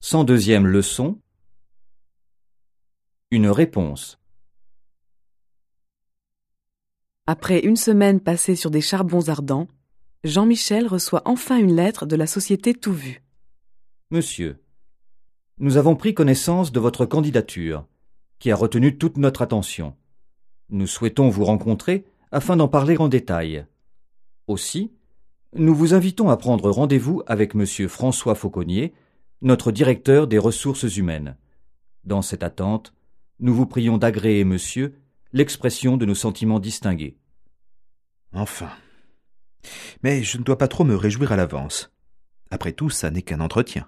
102e leçon. Une réponse. Après une semaine passée sur des charbons ardents, Jean-Michel reçoit enfin une lettre de la société Tout Vu. Monsieur, nous avons pris connaissance de votre candidature, qui a retenu toute notre attention. Nous souhaitons vous rencontrer afin d'en parler en détail. Aussi, nous vous invitons à prendre rendez-vous avec monsieur François Fauconnier, notre directeur des ressources humaines. Dans cette attente, nous vous prions d'agréer, monsieur, l'expression de nos sentiments distingués. Enfin. Mais je ne dois pas trop me réjouir à l'avance. Après tout, ça n'est qu'un entretien.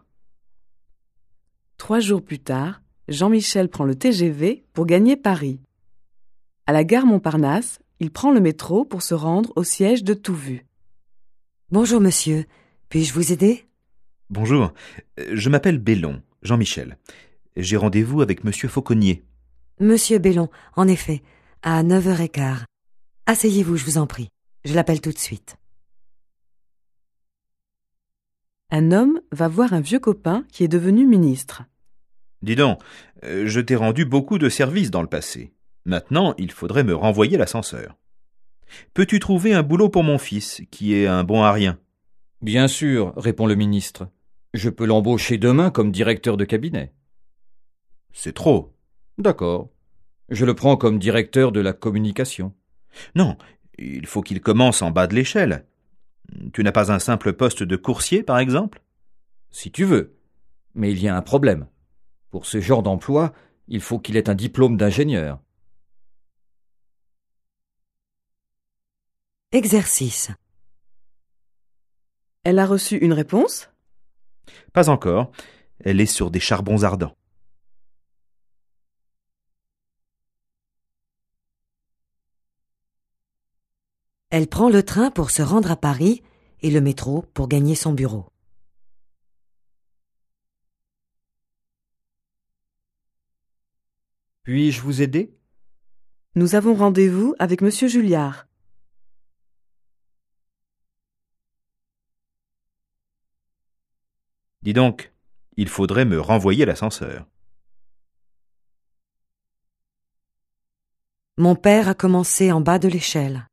3 jours plus tard, Jean-Michel prend le TGV pour gagner Paris. À la gare Montparnasse, il prend le métro pour se rendre au siège de Tout Vu. Bonjour monsieur, puis-je vous aider? Bonjour, je m'appelle Bellon, Jean-Michel. J'ai rendez-vous avec monsieur Fauconnier. Monsieur Bellon, en effet, à 9h15. Asseyez-vous, je vous en prie. Je l'appelle tout de suite. Un homme va voir un vieux copain qui est devenu ministre. Dis donc, je t'ai rendu beaucoup de services dans le passé. Maintenant, il faudrait me renvoyer l'ascenseur. Peux-tu trouver un boulot pour mon fils, qui est un bon à rien? Bien sûr, répond le ministre. Je peux l'embaucher demain comme directeur de cabinet. C'est trop. D'accord. Je le prends comme directeur de la communication. Non, il faut qu'il commence en bas de l'échelle. Tu n'as pas un simple poste de coursier, par exemple? Si tu veux. Mais il y a un problème. Pour ce genre d'emploi, il faut qu'il ait un diplôme d'ingénieur. Exercice. Elle a reçu une réponse. Pas encore. Elle est sur des charbons ardents. Elle prend le train pour se rendre à Paris et le métro pour gagner son bureau. Puis-je vous aider? Nous avons rendez-vous avec monsieur Julliard. Dis donc, il faudrait me renvoyer l'ascenseur. Mon père a commencé en bas de l'échelle.